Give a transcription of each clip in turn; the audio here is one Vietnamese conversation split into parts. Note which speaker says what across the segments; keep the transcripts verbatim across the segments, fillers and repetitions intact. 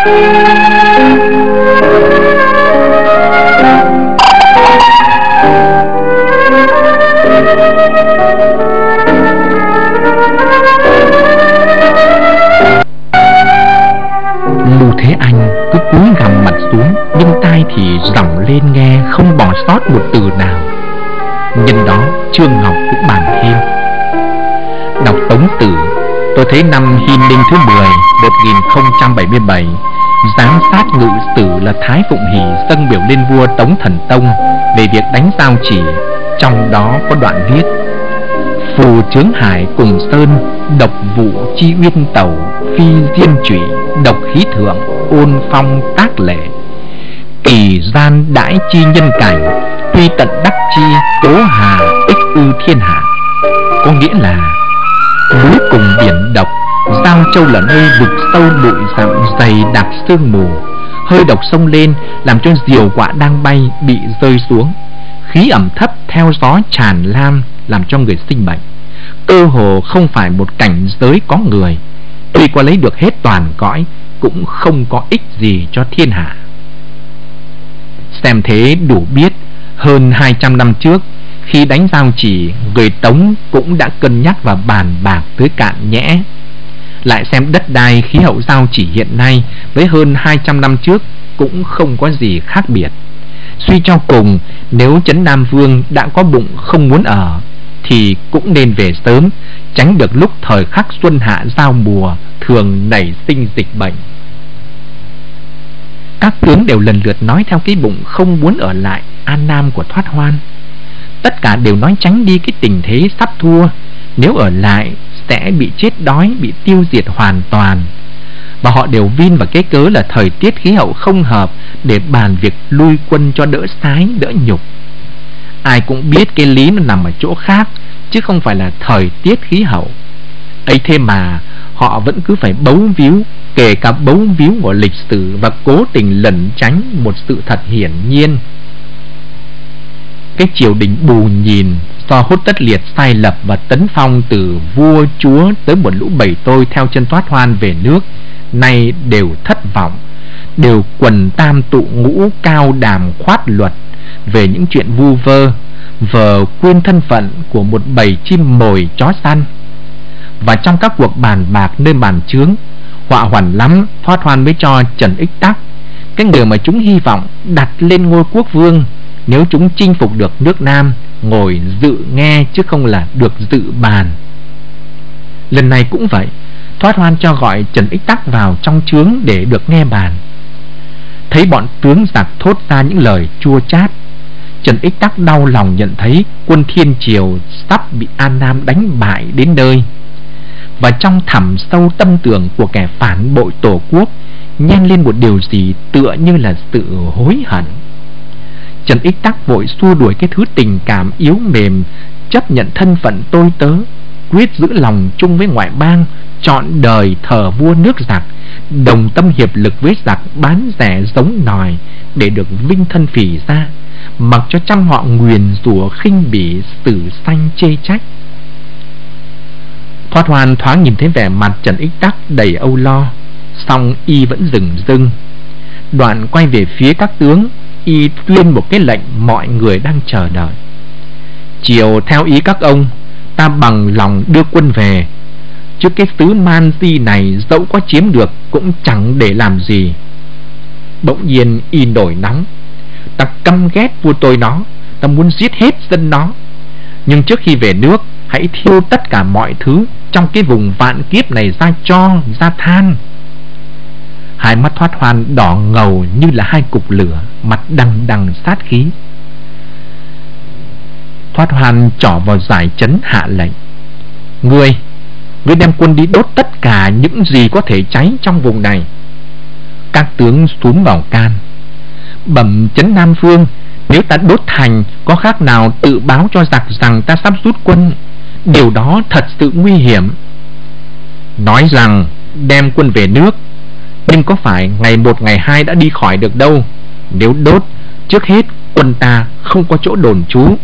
Speaker 1: Lưu Thế Anh cứ cúi gằm mặt xuống, nhưng tai thì giọng lên nghe không bỏ sót một từ nào. Nhân đó Trương Ngọc cũng bàn thêm: đọc Tống Tử, tôi thấy năm Hìn Đinh thứ mười một nghìn không trăm bảy mươi bảy, giám sát ngự sử là Thái Phụng Hỷ dâng biểu lên vua Tống Thần Tông về việc đánh Giao Chỉ. Trong đó có đoạn viết: phù chướng hải cùng sơn, độc vụ chi uyên tẩu, phi diên trụy, độc khí thượng, ôn phong tác lệ, kỳ gian đãi chi nhân cảnh, tuy tận đắc chi, tố hà ích ư thiên hạ. Có nghĩa là núi cùng biển độc, Giao Châu là nơi vực sâu bụi rậm dày đặc sương mù, hơi độc xông lên làm cho diều quạ đang bay bị rơi xuống, khí ẩm thấp theo gió tràn lan làm cho người sinh bệnh. Cơ hồ không phải một cảnh giới có người, tuy có lấy được hết toàn cõi cũng không có ích gì cho thiên hạ. Xem thế đủ biết hơn hai trăm năm trước, khi đánh Giao Chỉ, người Tống cũng đã cân nhắc và bàn bạc tới cạn nhẽ. Lại xem đất đai khí hậu Giao Chỉ hiện nay với hơn hai trăm năm trước cũng không có gì khác biệt. Suy cho cùng, nếu Trấn Nam Vương đã có bụng không muốn ở thì cũng nên về sớm, tránh được lúc thời khắc xuân hạ giao mùa thường nảy sinh dịch bệnh. Các tướng đều lần lượt nói theo cái bụng không muốn ở lại An Nam của Thoát Hoan. Tất cả đều nói tránh đi cái tình thế sắp thua, nếu ở lại sẽ bị chết đói, bị tiêu diệt hoàn toàn. Và họ đều vin vào cái cớ là thời tiết khí hậu không hợp để bàn việc lui quân cho đỡ sái, đỡ nhục. Ai cũng biết cái lý nó nằm ở chỗ khác, chứ không phải là thời tiết khí hậu. Ấy thế mà họ vẫn cứ phải bấu víu, kể cả bấu víu của lịch sử, và cố tình lẩn tránh một sự thật hiển nhiên. Cái triều đình bù nhìn do Hốt Tất Liệt sai lập và tấn phong từ vua chúa tới một lũ bầy tôi theo chân Thoát Hoan về nước, nay đều thất vọng, đều quần tam tụ ngũ cao đàm khoát luật về những chuyện vu vơ, vờ quên thân phận của một bầy chim mồi chó săn. Và trong các cuộc bàn bạc nơi bàn chướng, họa hoàn lắm Thoát Hoan mới cho Trần Ích Tắc, cái người mà chúng hy vọng đặt lên ngôi quốc vương, nếu chúng chinh phục được nước Nam, ngồi dự nghe chứ không là được dự bàn. Lần này cũng vậy, Thoát Hoan cho gọi Trần Ích Tắc vào trong chướng để được nghe bàn. Thấy bọn tướng giặc thốt ra những lời chua chát, Trần Ích Tắc đau lòng nhận thấy quân Thiên Triều sắp bị An Nam đánh bại đến nơi. Và trong thẳm sâu tâm tưởng của kẻ phản bội tổ quốc nhen lên một điều gì tựa như là sự hối hận. Trần Ích Tắc vội xua đuổi cái thứ tình cảm yếu mềm, chấp nhận thân phận tôi tớ, quyết giữ lòng chung với ngoại bang, trọn đời thờ vua nước giặc, đồng tâm hiệp lực với giặc bán rẻ giống nòi để được vinh thân phỉ ra, mặc cho trăm họ nguyền rủa khinh bỉ, sử sanh chê trách. Thoát Hoan thoáng nhìn thấy vẻ mặt Trần Ích Tắc đầy âu lo, song y vẫn dừng dưng. Đoạn quay về phía các tướng, y tuyên một cái lệnh mọi người đang chờ đợi: chiều theo ý các ông, ta bằng lòng đưa quân về, chứ cái xứ Man Di này dẫu có chiếm được cũng chẳng để làm gì. Bỗng nhiên y nổi nóng: ta căm ghét vua tôi nó, ta muốn giết hết dân nó. Nhưng trước khi về nước, hãy thiêu tất cả mọi thứ trong cái vùng vạn kiếp này ra tro, ra than. Hai mắt Thoát Hoan đỏ ngầu như là hai cục lửa, mặt đằng đằng sát khí. Thoát Hoan trỏ vào giải trấn hạ lệnh: Ngươi, ngươi đem quân đi đốt tất cả những gì có thể cháy trong vùng này. Các tướng xuống vào can: bẩm Trấn Nam Vương, nếu ta đốt thành có khác nào tự báo cho giặc rằng ta sắp rút quân. Điều đó thật sự nguy hiểm. Nói rằng đem quân về nước, nhưng có phải ngày một ngày hai đã đi khỏi được đâu. Nếu đốt, trước hết quân ta không có chỗ đồn trú.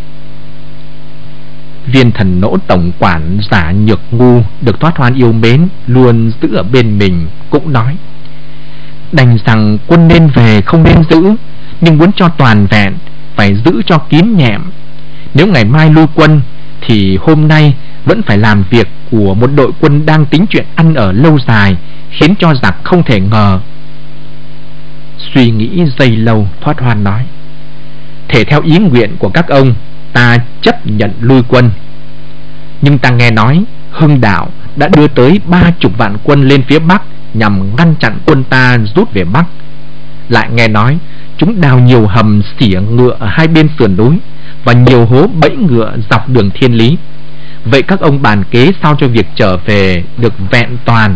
Speaker 1: Viên Thần Nỗ tổng quản giả Nhược Ngu được Thoát Hoan yêu mến, luôn giữ ở bên mình, cũng nói: Đành rằng quân nên về không nên giữ, nhưng muốn cho toàn vẹn phải giữ cho kín nhẹm. Nếu ngày mai lui quân thì hôm nay vẫn phải làm việc của một đội quân đang tính chuyện ăn ở lâu dài, khiến cho giặc không thể ngờ. Suy nghĩ giây lâu, Thoát Hoan nói: thể theo ý nguyện của các ông, ta chấp nhận lui quân. Nhưng ta nghe nói Hưng Đạo đã đưa tới ba chục vạn quân lên phía Bắc nhằm ngăn chặn quân ta rút về Bắc. Lại nghe nói chúng đào nhiều hầm xỉa ngựa ở hai bên sườn núi và nhiều hố bẫy ngựa dọc đường Thiên Lý. Vậy các ông bàn kế sao cho việc trở về được vẹn toàn?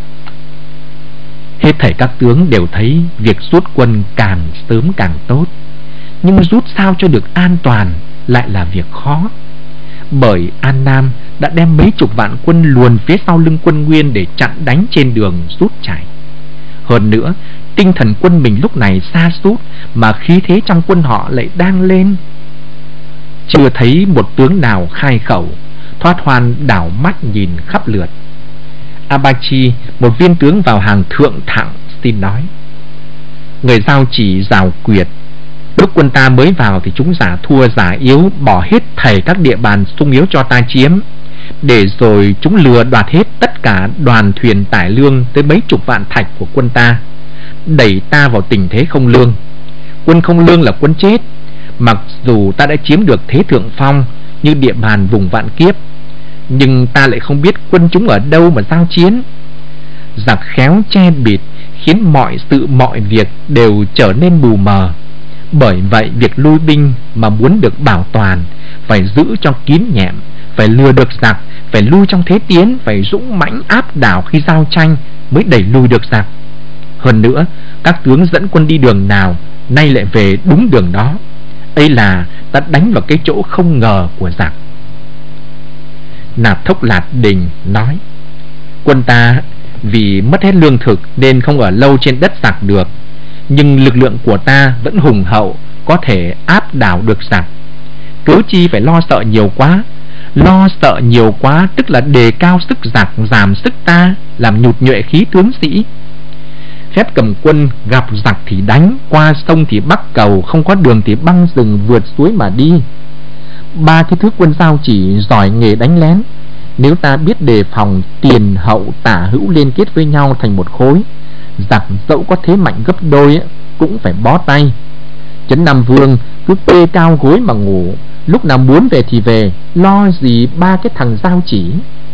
Speaker 1: Hết thảy các tướng đều thấy việc rút quân càng sớm càng tốt, nhưng rút sao cho được an toàn lại là việc khó. Bởi An Nam đã đem mấy chục vạn quân luồn phía sau lưng quân Nguyên để chặn đánh trên đường rút chạy. Hơn nữa, tinh thần quân mình lúc này sa sút, mà khí thế trong quân họ lại đang lên. Chưa thấy một tướng nào khai khẩu, Thoát Hoan đảo mắt nhìn khắp lượt. Abachi, một viên tướng vào hàng thượng thẳng, xin nói: người Giao Chỉ Giào Quyệt, lúc quân ta mới vào thì chúng giả thua giả yếu, bỏ hết thảy các địa bàn sung yếu cho ta chiếm, để rồi chúng lừa đoạt hết tất cả đoàn thuyền tải lương tới mấy chục vạn thạch của quân ta, đẩy ta vào tình thế không lương. Quân không lương là quân chết, mặc dù ta đã chiếm được thế thượng phong như địa bàn vùng Vạn Kiếp, nhưng ta lại không biết quân chúng ở đâu mà giao chiến. Giặc khéo che bịt, khiến mọi sự mọi việc đều trở nên mù mờ. Bởi vậy việc lui binh mà muốn được bảo toàn phải giữ cho kín nhẹm, phải lừa được giặc, phải lui trong thế tiến, phải dũng mãnh áp đảo khi giao tranh mới đẩy lùi được giặc. Hơn nữa, các tướng dẫn quân đi đường nào nay lại về đúng đường đó. Ấy là ta đánh vào cái chỗ không ngờ của giặc. Nạp Thốc Lạt Đình nói: quân ta vì mất hết lương thực nên không ở lâu trên đất giặc được, nhưng lực lượng của ta vẫn hùng hậu, có thể áp đảo được giặc. Cớ chi phải lo sợ nhiều quá? Lo sợ nhiều quá tức là đề cao sức giặc, giảm sức ta, làm nhụt nhuệ khí tướng sĩ. Phép cầm quân, gặp giặc thì đánh, qua sông thì bắc cầu, không có đường thì băng rừng vượt suối mà đi. Ba cái thứ quân Giao Chỉ giỏi nghề đánh lén. Nếu ta biết đề phòng, tiền hậu tả hữu liên kết với nhau thành một khối, giặc dẫu có thế mạnh gấp đôi cũng phải bó tay. Trấn Nam Vương cứ kê cao gối mà ngủ, lúc nào muốn về thì về, lo gì ba cái thằng Giao Chỉ.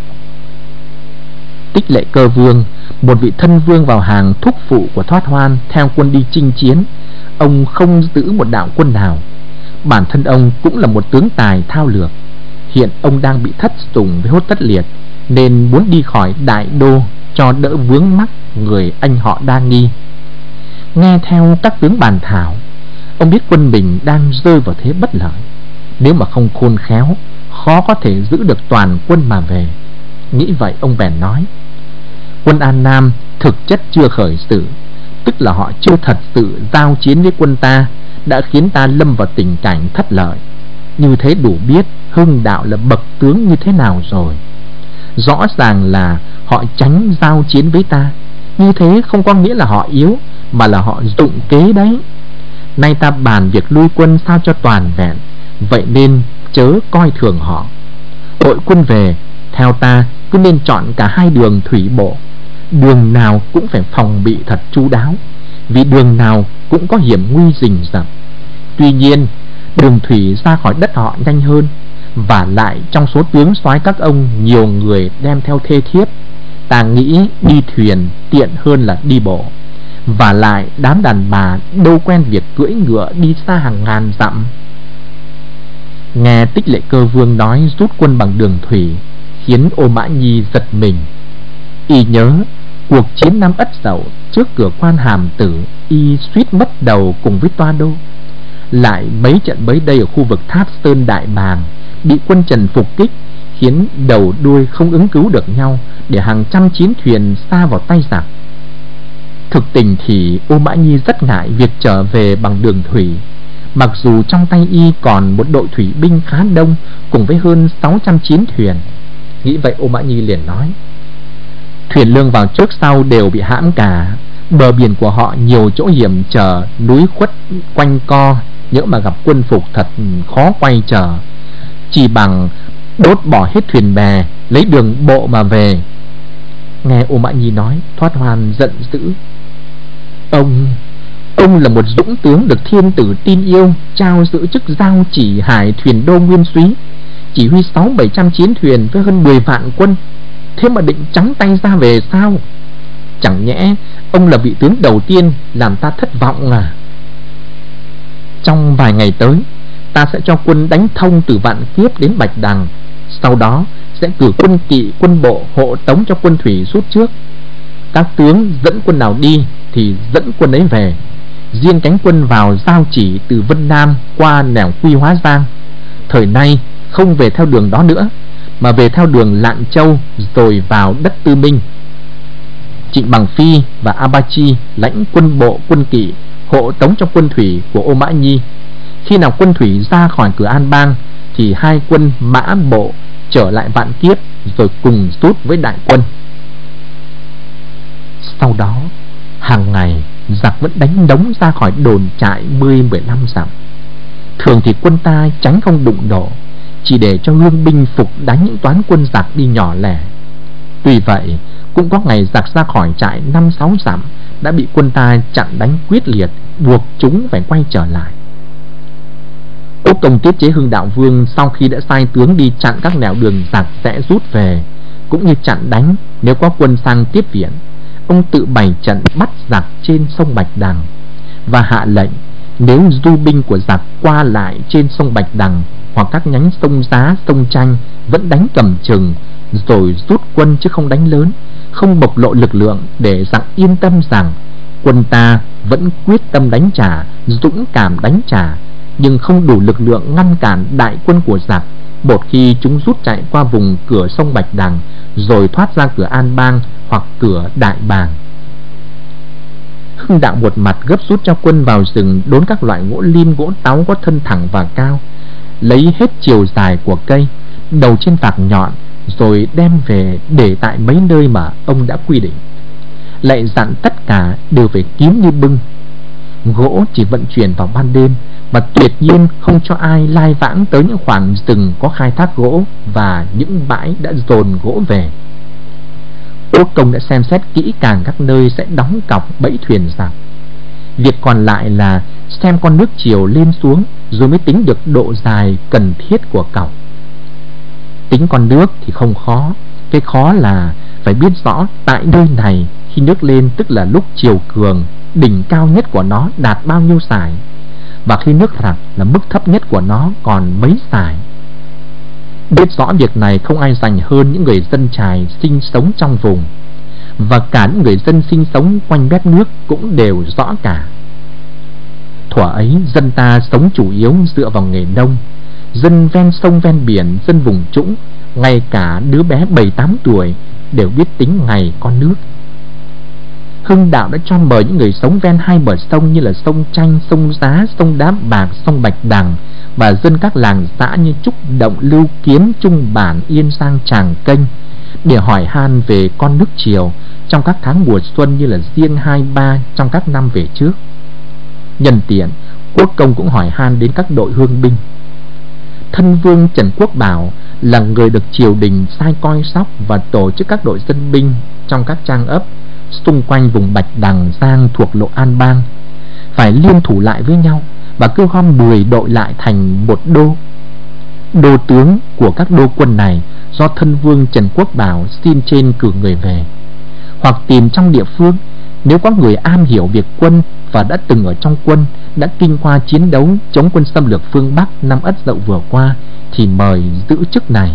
Speaker 1: Tích Lệ Cơ Vương, một vị thân vương vào hàng thúc phụ của Thoát Hoan, theo quân đi chinh chiến. Ông không giữ một đạo quân nào. Bản thân ông cũng là một tướng tài thao lược. Hiện ông đang bị thất sủng với Hốt Tất Liệt, nên muốn đi khỏi đại đô cho đỡ vướng mắc người anh họ Đa Nghi. Nghe theo các tướng bàn thảo, ông biết quân mình đang rơi vào thế bất lợi. Nếu mà không khôn khéo, khó có thể giữ được toàn quân mà về. Nghĩ vậy ông bèn nói: quân An Nam thực chất chưa khởi sự, tức là họ chưa thật sự giao chiến với quân ta, đã khiến ta lâm vào tình cảnh thất lợi. Như thế đủ biết Hưng Đạo là bậc tướng như thế nào rồi. Rõ ràng là họ tránh giao chiến với ta. Như thế không có nghĩa là họ yếu, mà là họ dụng kế đấy. Nay ta bàn việc lui quân sao cho toàn vẹn, vậy nên chớ coi thường họ. Đội quân về, theo ta cứ nên chọn cả hai đường thủy bộ. Đường nào cũng phải phòng bị thật chu đáo, vì đường nào cũng có hiểm nguy rình rập. Tuy nhiên đường thủy ra khỏi đất họ nhanh hơn, và lại trong số tướng soái các ông nhiều người đem theo thê thiếp, ta nghĩ đi thuyền tiện hơn là đi bộ. Và lại đám đàn bà đâu quen việc cưỡi ngựa đi xa hàng ngàn dặm. Nghe Tích Lệ Cơ Vương nói rút quân bằng đường thủy, khiến Ô Mã Nhi giật mình. Y nhớ cuộc chiến năm Ất Dậu trước cửa quan Hàm Tử, y suýt mất đầu cùng với Toa Đô. Lại mấy trận bấy đây ở khu vực Tháp Sơn Đại Bàng, bị quân Trần phục kích, khiến đầu đuôi không ứng cứu được nhau, để hàng trăm chiến thuyền sa vào tay giặc. Thực tình thì Ô Mã Nhi rất ngại việc trở về bằng đường thủy, mặc dù trong tay y còn một đội thủy binh khá đông, cùng với hơn sáu trăm chiến thuyền. Nghĩ vậy Ô Mã Nhi liền nói: thuyền lương vào trước sau đều bị hãm cả, Bờ biển của họ nhiều chỗ hiểm trở, núi khuất quanh co, nhỡ mà gặp quân phục thật khó quay trở. Chỉ bằng đốt bỏ hết thuyền bè, lấy đường bộ mà về. Nghe Ô Mã Nhi nói, Thoát Hoan giận dữ. Ông Ông là một dũng tướng được thiên tử tin yêu, trao giữ chức giao chỉ hải thuyền đô nguyên súy, chỉ huy sáu bảy trăm chiến thuyền với hơn mười vạn quân. Thế mà định trắng tay ra về sao? Chẳng nhẽ ông là vị tướng đầu tiên làm ta thất vọng à? Trong vài ngày tới, ta sẽ cho quân đánh thông từ Vạn Kiếp đến Bạch Đằng. Sau đó sẽ cử quân kỵ, quân bộ hộ tống cho quân thủy rút trước. Các tướng dẫn quân nào đi thì dẫn quân ấy về. Riêng cánh quân vào giao chỉ từ Vân Nam qua nẻo Quy Hóa Giang, thời nay không về theo đường đó nữa, mà về theo đường Lạng Châu rồi vào đất Tư Minh. Trịnh Bằng Phi và A Ba Chi lãnh quân bộ, quân kỵ hộ tống cho quân thủy của Ô Mã Nhi. Khi nào quân thủy ra khỏi cửa An Bang thì hai quân mã bộ trở lại Vạn Kiếp rồi cùng rút với đại quân. Sau đó hàng ngày giặc vẫn đánh đống ra khỏi đồn trại mười mười lăm dặm. Thường thì quân ta tránh không đụng độ, chỉ để cho hương binh phục đánh những toán quân giặc đi nhỏ lẻ. Tuy vậy cũng có ngày giặc ra khỏi trại năm sáu dặm đã bị quân ta chặn đánh quyết liệt, buộc chúng phải quay trở lại. Quốc công tiết chế Hưng Đạo Vương sau khi đã sai tướng đi chặn các nẻo đường giặc sẽ rút về, cũng như chặn đánh nếu có quân sang tiếp viện, ông tự bày trận bắt giặc trên sông Bạch Đằng và hạ lệnh nếu du binh của giặc qua lại trên sông Bạch Đằng hoặc các nhánh sông Giá, sông Tranh vẫn đánh cầm chừng, rồi rút quân chứ không đánh lớn, không bộc lộ lực lượng, để giặc yên tâm rằng quân ta vẫn quyết tâm đánh trả, dũng cảm đánh trả, nhưng không đủ lực lượng ngăn cản đại quân của giặc một khi chúng rút chạy qua vùng cửa sông Bạch Đằng rồi thoát ra cửa An Bang hoặc cửa Đại Bàng. Hưng Đạo một mặt gấp rút cho quân vào rừng đốn các loại gỗ lim, gỗ táo có thân thẳng và cao, lấy hết chiều dài của cây, đầu trên vạc nhọn, rồi đem về để tại mấy nơi mà ông đã quy định. Lại dặn tất cả đều phải kín như bưng. Gỗ chỉ vận chuyển vào ban đêm, mà tuyệt nhiên không cho ai lai vãng tới những khoảng rừng có khai thác gỗ và những bãi đã dồn gỗ về. Quốc công đã xem xét kỹ càng các nơi sẽ đóng cọc bẫy thuyền giặc. Việc còn lại là xem con nước chiều lên xuống rồi mới tính được độ dài cần thiết của cọc. Tính con nước thì không khó, cái khó là phải biết rõ tại nơi này khi nước lên tức là lúc chiều cường, đỉnh cao nhất của nó đạt bao nhiêu sải, và khi nước rặc là mức thấp nhất của nó còn mấy sải. Biết rõ việc này không ai rành hơn những người dân chài sinh sống trong vùng, và cả những người dân sinh sống quanh mép nước cũng đều rõ cả. Thuở ấy dân ta sống chủ yếu dựa vào nghề nông. Dân ven sông ven biển, dân vùng trũng, ngay cả đứa bé bảy tám tuổi đều biết tính ngày con nước. Hưng Đạo đã cho mời những người sống ven hai bờ sông như là sông Tranh, sông Giá, sông Đá Bạc, sông Bạch Đằng, và dân các làng xã như Trúc Động, Lưu Kiếm, Trung Bản, Yên Giang, Tràng Kênh để hỏi han về con nước chiều trong các tháng mùa xuân như là Giêng hai ba trong các năm về trước. Nhân tiện, Quốc công cũng hỏi han đến các đội hương binh. Thân vương Trần Quốc Bảo là người được triều đình sai coi sóc và tổ chức các đội dân binh trong các trang ấp xung quanh vùng Bạch Đằng Giang thuộc lộ An Bang, phải liên thủ lại với nhau và kêu gom mười đội lại thành một đô. Đô tướng của các đô quân này do thân vương Trần Quốc Bảo xin trên cử người về, hoặc tìm trong địa phương. Nếu có người am hiểu việc quân và đã từng ở trong quân, đã kinh qua chiến đấu chống quân xâm lược phương Bắc năm Ất Dậu vừa qua, thì mời giữ chức này.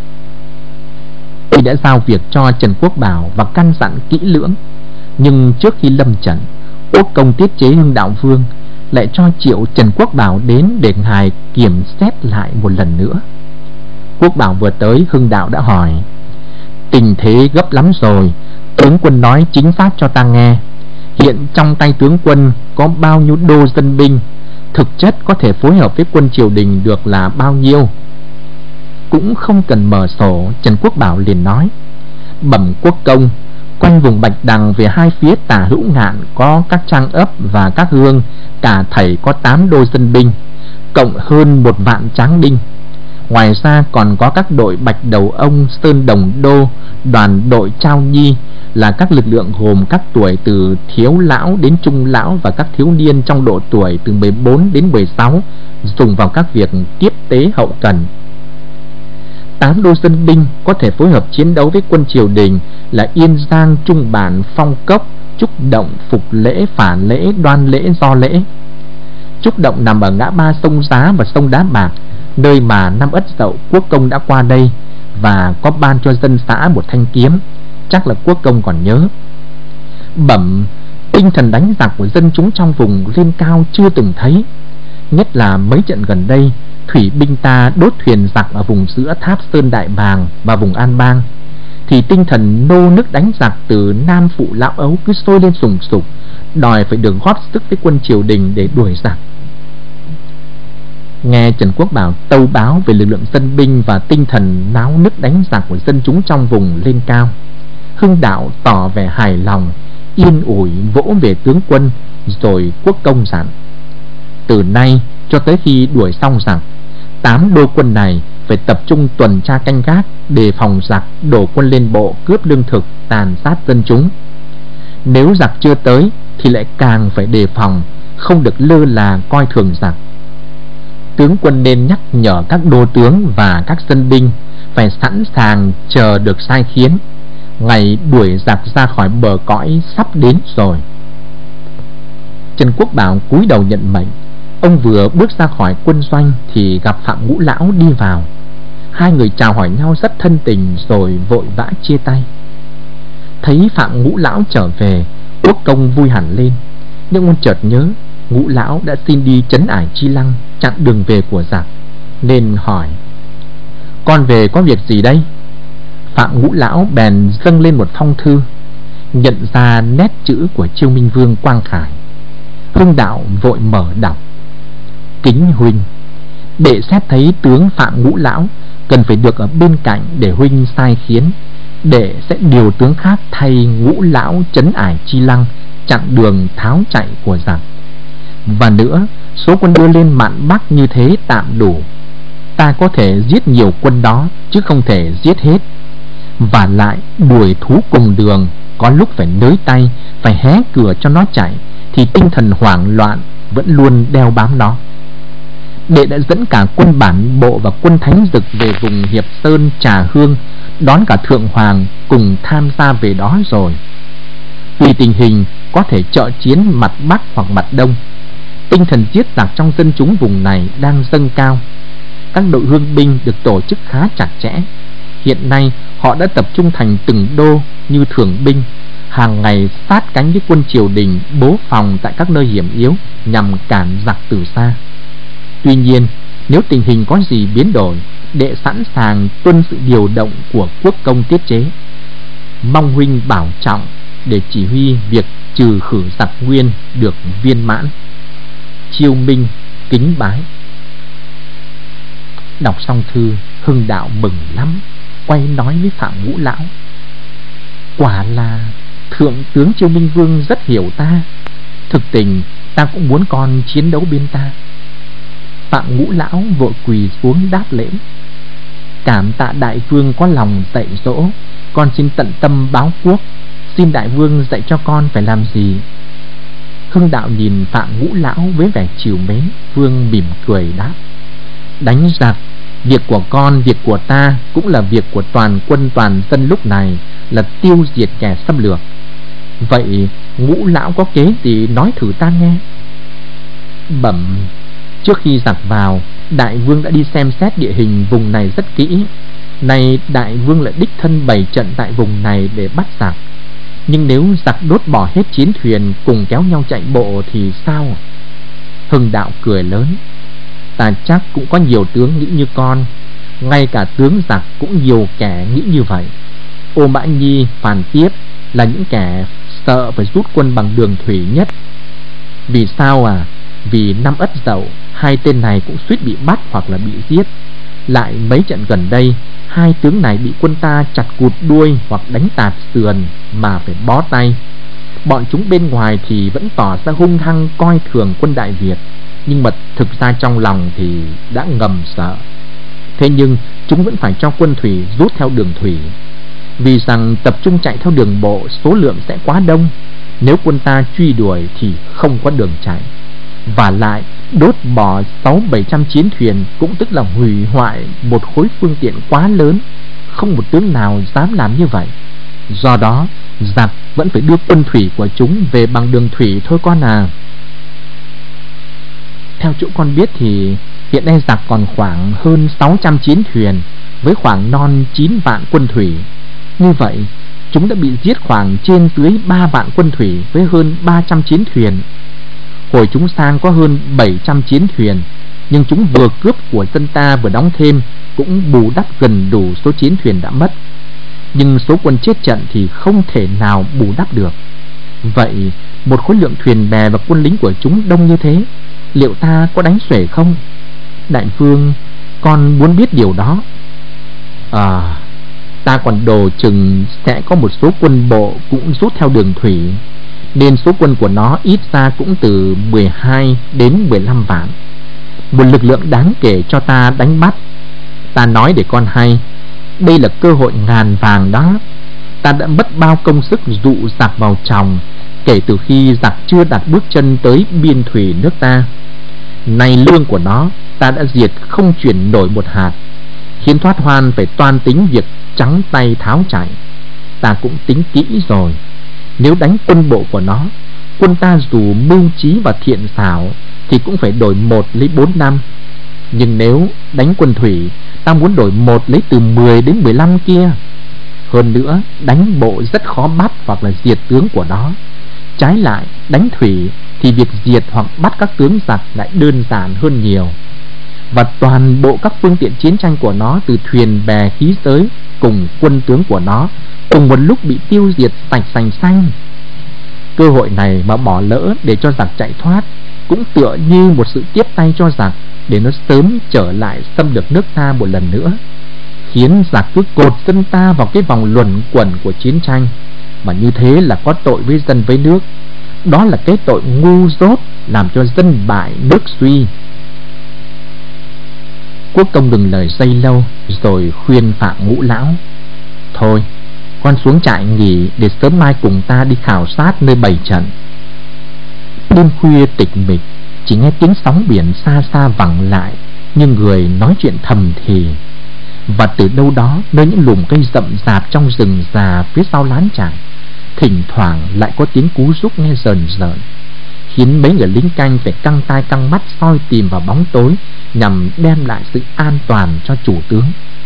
Speaker 1: Khi đã giao việc cho Trần Quốc Bảo và căn dặn kỹ lưỡng, nhưng trước khi lâm trận, Quốc công tiết chế Hưng Đạo Vương lại cho triệu Trần Quốc Bảo đến để ngài kiểm xét lại một lần nữa. Quốc Bảo vừa tới, Hưng Đạo đã hỏi: tình thế gấp lắm rồi, tướng quân nói chính xác cho ta nghe. Hiện trong tay tướng quân có bao nhiêu đô dân binh, thực chất có thể phối hợp với quân triều đình được là bao nhiêu? Cũng không cần mở sổ, Trần Quốc Bảo liền nói: bẩm quốc công, Quanh vùng Bạch Đằng về hai phía tả hữu ngạn có các trang ấp và các hương, cả thảy có tám đô dân binh, cộng hơn một vạn tráng đinh. Ngoài ra còn có các đội Bạch Đầu Ông, Sơn Đồng Đô, đoàn đội Trao Nhi, là các lực lượng gồm các tuổi từ thiếu lão đến trung lão và các thiếu niên trong độ tuổi từ mười bốn đến mười sáu, dùng vào các việc tiếp tế hậu cần. Tám đô dân binh có thể phối hợp chiến đấu với quân triều đình là Yên Giang, Trung Bản, Phong Cốc, Trúc Động, Phục Lễ, Phả Lễ, Đoan Lễ, Do Lễ. Trúc Động nằm ở ngã ba sông Giá và sông Đá Bạc, nơi mà năm Ất Dậu Quốc Công đã qua đây và có ban cho dân xã một thanh kiếm, chắc là Quốc Công còn nhớ. Bẩm, tinh thần đánh giặc của dân chúng trong vùng lên cao chưa từng thấy, nhất là mấy trận gần đây, thủy binh ta đốt thuyền giặc ở vùng giữa Tháp Sơn Đại Bàng và vùng An Bang, thì tinh thần nô nức đánh giặc từ Nam Phụ Lão Ấu cứ sôi lên sùng sục, đòi phải được góp sức với quân triều đình để đuổi giặc. Nghe Trần Quốc Bảo tâu báo về lực lượng dân binh và tinh thần náo nức đánh giặc của dân chúng trong vùng lên cao, Hưng Đạo tỏ vẻ hài lòng, yên ủi vỗ về tướng quân, rồi Quốc Công dặn: từ nay cho tới khi đuổi xong giặc, tám đô quân này phải tập trung tuần tra canh gác, đề phòng giặc đổ quân lên bộ cướp lương thực, tàn sát dân chúng. Nếu giặc chưa tới thì lại càng phải đề phòng, không được lơ là coi thường giặc. Tướng quân nên nhắc nhở các đô tướng và các dân binh phải sẵn sàng chờ được sai khiến. Ngày đuổi giặc ra khỏi bờ cõi sắp đến rồi. Trần Quốc Bảo cúi đầu nhận mệnh. Ông vừa bước ra khỏi quân doanh thì gặp Phạm Ngũ Lão đi vào. Hai người chào hỏi nhau rất thân tình rồi vội vã chia tay. Thấy Phạm Ngũ Lão trở về, Quốc Công vui hẳn lên, nhưng ông chợt nhớ Ngũ Lão đã xin đi trấn ải Chi Lăng, chặn đường về của giặc, nên hỏi: con về có việc gì đây? Phạm Ngũ Lão bèn dâng lên một phong thư, nhận ra nét chữ của Chiêu Minh Vương Quang Khải. Hưng Đạo vội mở đọc: kính huynh, đệ xét thấy tướng Phạm Ngũ Lão cần phải được ở bên cạnh để huynh sai khiến. Đệ sẽ điều tướng khác thay Ngũ Lão trấn ải Chi Lăng, chặn đường tháo chạy của giặc. Và nữa, số quân đưa lên mạn Bắc như thế tạm đủ. Ta có thể giết nhiều quân đó, chứ không thể giết hết. Và lại đuổi thú cùng đường, có lúc phải nới tay, phải hé cửa cho nó chạy, thì tinh thần hoảng loạn vẫn luôn đeo bám nó. Đệ đã dẫn cả quân bản bộ và quân thánh dực về vùng Hiệp Sơn, Trà Hương, đón cả Thượng Hoàng cùng tham gia về đó rồi. Tùy tình hình có thể trợ chiến mặt Bắc hoặc mặt Đông. Tinh thần giết giặc trong dân chúng vùng này đang dâng cao. Các đội hương binh được tổ chức khá chặt chẽ. Hiện nay họ đã tập trung thành từng đô như thường binh, hàng ngày sát cánh với quân triều đình, bố phòng tại các nơi hiểm yếu nhằm cản giặc từ xa. Tuy nhiên, nếu tình hình có gì biến đổi, đệ sẵn sàng tuân sự điều động của Quốc Công tiết chế. Mong huynh bảo trọng để chỉ huy việc trừ khử giặc nguyên được viên mãn. Chiêu Minh kính bái. Đọc xong thư, Hưng Đạo mừng lắm, quay nói với Phạm Ngũ Lão: quả là Thượng tướng Chiêu Minh Vương rất hiểu ta. Thực tình ta cũng muốn con chiến đấu bên ta. Phạm Ngũ Lão vội quỳ xuống đáp lễ: cảm tạ đại vương có lòng dạy dỗ, con xin tận tâm báo quốc. Xin đại vương dạy cho con phải làm gì? Hưng Đạo nhìn Phạm Ngũ Lão với vẻ trìu mến. Vương mỉm cười đáp: đánh giặc, việc của con, việc của ta, cũng là việc của toàn quân toàn dân lúc này, là tiêu diệt kẻ xâm lược. Vậy Ngũ Lão có kế gì nói thử ta nghe? Bẩm, trước khi giặc vào, đại vương đã đi xem xét địa hình vùng này rất kỹ. Nay đại vương lại đích thân bày trận tại vùng này để bắt giặc. Nhưng nếu giặc đốt bỏ hết chiến thuyền cùng kéo nhau chạy bộ thì sao? Hưng Đạo cười lớn: ta chắc cũng có nhiều tướng nghĩ như con. Ngay cả tướng giặc cũng nhiều kẻ nghĩ như vậy. Ô Mã Nhi, Phàn Tiếp là những kẻ sợ phải rút quân bằng đường thủy nhất. Vì sao à? Vì năm Ất Dậu hai tên này cũng suýt bị bắt hoặc là bị giết. Lại mấy trận gần đây, hai tướng này bị quân ta chặt cụt đuôi hoặc đánh tạt sườn mà phải bó tay. Bọn chúng bên ngoài thì vẫn tỏ ra hung hăng coi thường quân Đại Việt, nhưng mà thực ra trong lòng thì đã ngầm sợ. Thế nhưng chúng vẫn phải cho quân thủy rút theo đường thủy, vì rằng tập trung chạy theo đường bộ số lượng sẽ quá đông. Nếu quân ta truy đuổi thì không có đường chạy. Và lại đốt bỏ sáu bảy trăm chiến thuyền cũng tức là hủy hoại một khối phương tiện quá lớn. Không một tướng nào dám làm như vậy. Do đó giặc vẫn phải đưa quân thủy của chúng về bằng đường thủy thôi con à. Theo chỗ con biết thì hiện nay giặc còn khoảng hơn sáu trăm chiến thuyền với khoảng non chín vạn quân thủy. Như vậy chúng đã bị giết khoảng trên dưới ba vạn quân thủy với hơn ba trăm chiến thuyền. Hồi chúng sang có hơn bảy trăm chiến thuyền, nhưng chúng vừa cướp của dân ta vừa đóng thêm, cũng bù đắp gần đủ số chiến thuyền đã mất. Nhưng số quân chết trận thì không thể nào bù đắp được. Vậy một khối lượng thuyền bè và quân lính của chúng đông như thế, liệu ta có đánh xuể không? Đại vương, con muốn biết điều đó. À, ta còn đồ chừng sẽ có một số quân bộ cũng rút theo đường thủy, nên số quân của nó ít ra cũng từ mười hai đến mười lăm vạn. Một lực lượng đáng kể cho ta đánh bắt. Ta nói để con hay, đây là cơ hội ngàn vàng đó. Ta đã mất bao công sức dụ giặc vào chòng kể từ khi giặc chưa đặt bước chân tới biên thủy nước ta. Nay lương của nó ta đã diệt không chuyển nổi một hạt, khiến Thoát Hoan phải toan tính việc trắng tay tháo chạy. Ta cũng tính kỹ rồi, nếu đánh quân bộ của nó, quân ta dù mưu trí và thiện xảo thì cũng phải đổi một lấy bốn năm. Nhưng nếu đánh quân thủy, ta muốn đổi một lấy từ mười đến mười lăm kia. Hơn nữa, đánh bộ rất khó bắt hoặc là diệt tướng của nó. Trái lại, đánh thủy thì việc diệt hoặc bắt các tướng giặc lại đơn giản hơn nhiều. Và toàn bộ các phương tiện chiến tranh của nó, từ thuyền bè khí giới cùng quân tướng của nó, cùng một lúc bị tiêu diệt sạch sành xanh. Cơ hội này mà bỏ lỡ để cho giặc chạy thoát, cũng tựa như một sự tiếp tay cho giặc để nó sớm trở lại xâm lược nước ta một lần nữa, khiến giặc cứ cột dân ta vào cái vòng luẩn quẩn của chiến tranh. Mà như thế là có tội với dân với nước. Đó là cái tội ngu dốt, làm cho dân bại nước suy. Quốc công ngừng lời dây lâu, rồi khuyên Phạm Ngũ Lão: Thôi, con xuống trại nghỉ để sớm mai cùng ta đi khảo sát nơi bày trận. Đêm khuya tịch mịch, chỉ nghe tiếng sóng biển xa xa vẳng lại, nhưng người nói chuyện thầm thì. Và từ đâu đó, nơi những lùm cây rậm rạp trong rừng già phía sau lán trại, thỉnh thoảng lại có tiếng cú rúc nghe rờn rợn, khiến mấy người lính canh phải căng tai căng mắt soi tìm vào bóng tối, nhằm đem lại sự an toàn cho chủ tướng.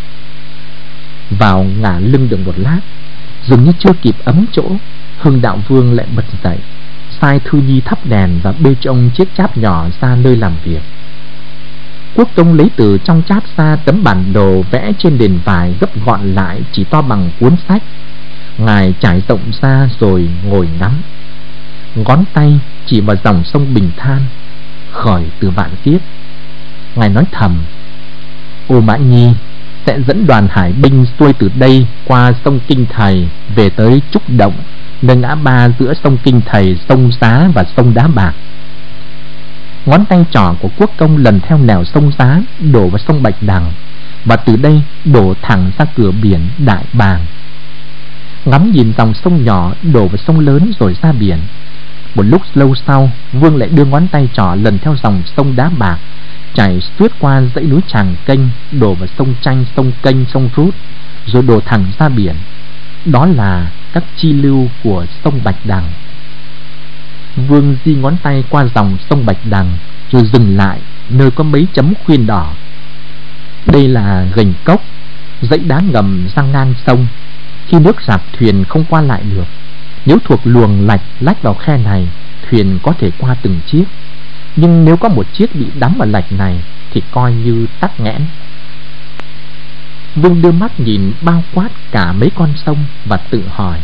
Speaker 1: Vào ngả lưng được một lát, dường như chưa kịp ấm chỗ, Hưng Đạo Vương lại bật dậy, sai Thư Nhi thắp đèn và bê cho ông chiếc cháp nhỏ ra nơi làm việc. Quốc công lấy từ trong cháp ra tấm bản đồ vẽ trên nền vải gấp gọn lại chỉ to bằng cuốn sách. Ngài trải rộng ra rồi ngồi ngắm, ngón tay chỉ vào dòng sông Bình Than khởi từ vạn kiếp. Ngài nói thầm: Ô Mã Nhi sẽ dẫn đoàn hải binh xuôi từ đây qua sông Kinh Thầy về tới Trúc Động, nơi ngã ba giữa sông Kinh Thầy, sông Giá và sông Đá Bạc. Ngón tay trỏ của quốc công lần theo nẻo sông Giá đổ vào sông Bạch Đằng, và từ đây đổ thẳng ra cửa biển Đại Bàng. Ngắm nhìn dòng sông nhỏ đổ vào sông lớn rồi ra biển. Một lúc lâu sau, Vương lại đưa ngón tay trỏ lần theo dòng sông Đá Bạc, chảy suốt qua dãy núi Tràng Kênh, đổ vào sông Tranh, sông Kênh, sông Rút, rồi đổ thẳng ra biển. Đó là các chi lưu của sông Bạch Đằng. Vương di ngón tay qua dòng sông Bạch Đằng, rồi dừng lại nơi có mấy chấm khuyên đỏ. Đây là gành cốc, dãy đá ngầm sang ngang sông. Khi nước rạt thuyền không qua lại được. Nếu thuộc luồng lạch lách vào khe này, thuyền có thể qua từng chiếc. Nhưng nếu có một chiếc bị đắm vào lạch này thì coi như tắc nghẽn. Vương đưa mắt nhìn bao quát cả mấy con sông và tự hỏi: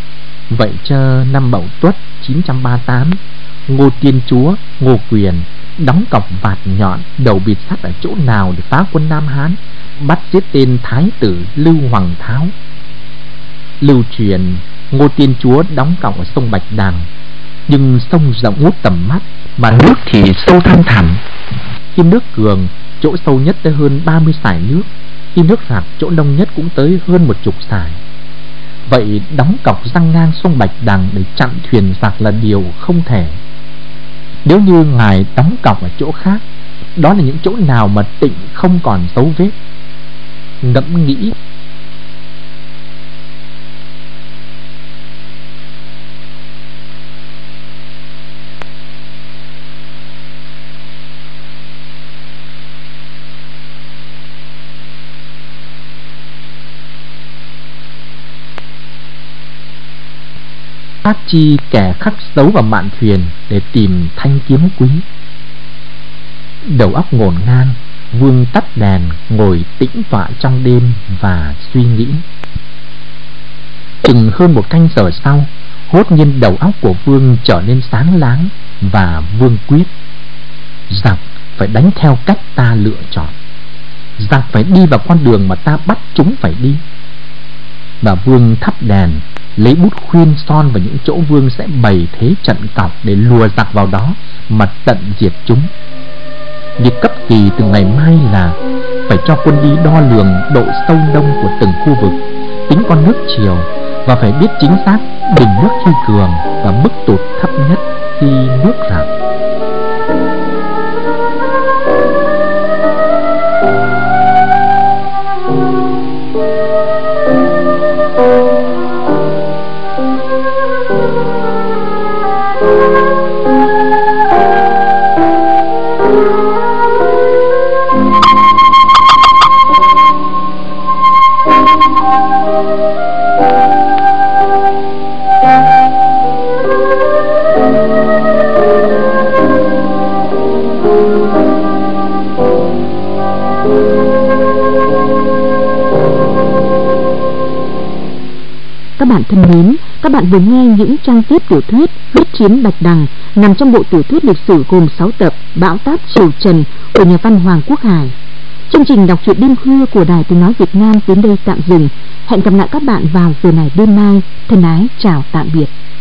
Speaker 1: Vậy chớ năm Mậu Tuất chín trăm ba mươi tám, Ngô Tiên Chúa, Ngô Quyền đóng cọc vạt nhọn, đầu bịt sắt ở chỗ nào để phá quân Nam Hán, bắt giết tên thái tử Lưu Hoàng Tháo. Lưu truyền Ngô Tiên Chúa đóng cọc ở sông Bạch Đằng, nhưng sông rộng ngút tầm mắt mà nước thì sâu thăm thẳm. Khi nước cường, chỗ sâu nhất tới hơn ba mươi sải nước; khi nước rạc, chỗ đông nhất cũng tới hơn một chục sải. Vậy đóng cọc giăng ngang sông Bạch Đằng để chặn thuyền giặc là điều không thể. Nếu như ngài đóng cọc ở chỗ khác, đó là những chỗ nào mà Tịnh không còn dấu vết? Ngẫm nghĩ, phát chi kẻ khắc dấu vào mạn thuyền để tìm thanh kiếm quý. Đầu óc ngổn ngang, Vương tắt đèn, ngồi tĩnh tọa trong đêm và suy nghĩ. Chừng hơn một canh giờ sau, hốt nhiên đầu óc của Vương trở nên sáng láng, và Vương quyết: giặc phải đánh theo cách ta lựa chọn, giặc phải đi vào con đường mà ta bắt chúng phải đi. Và Vương thắp đèn, lấy bút khuyên son vào những chỗ Vương sẽ bày thế trận cọc để lùa giặc vào đó mà tận diệt chúng. Việc cấp kỳ từ ngày mai là phải cho quân đi đo lường độ sâu đông của từng khu vực, tính con nước chiều, và phải biết chính xác đỉnh nước khi cường và mức tụt thấp nhất khi nước rạc.
Speaker 2: Các bạn thân mến, các bạn vừa nghe những trang tiếp tiểu thuyết Huyết chiến Bạch Đằng nằm trong bộ tiểu thuyết lịch sử gồm sáu tập Bão táp triều Trần của nhà văn Hoàng Quốc Hải. Chương trình đọc truyện đêm khuya của Đài Tiếng nói Việt Nam đến đây tạm dừng. Hẹn gặp lại các bạn vào giờ này đêm mai. Thân ái chào tạm biệt.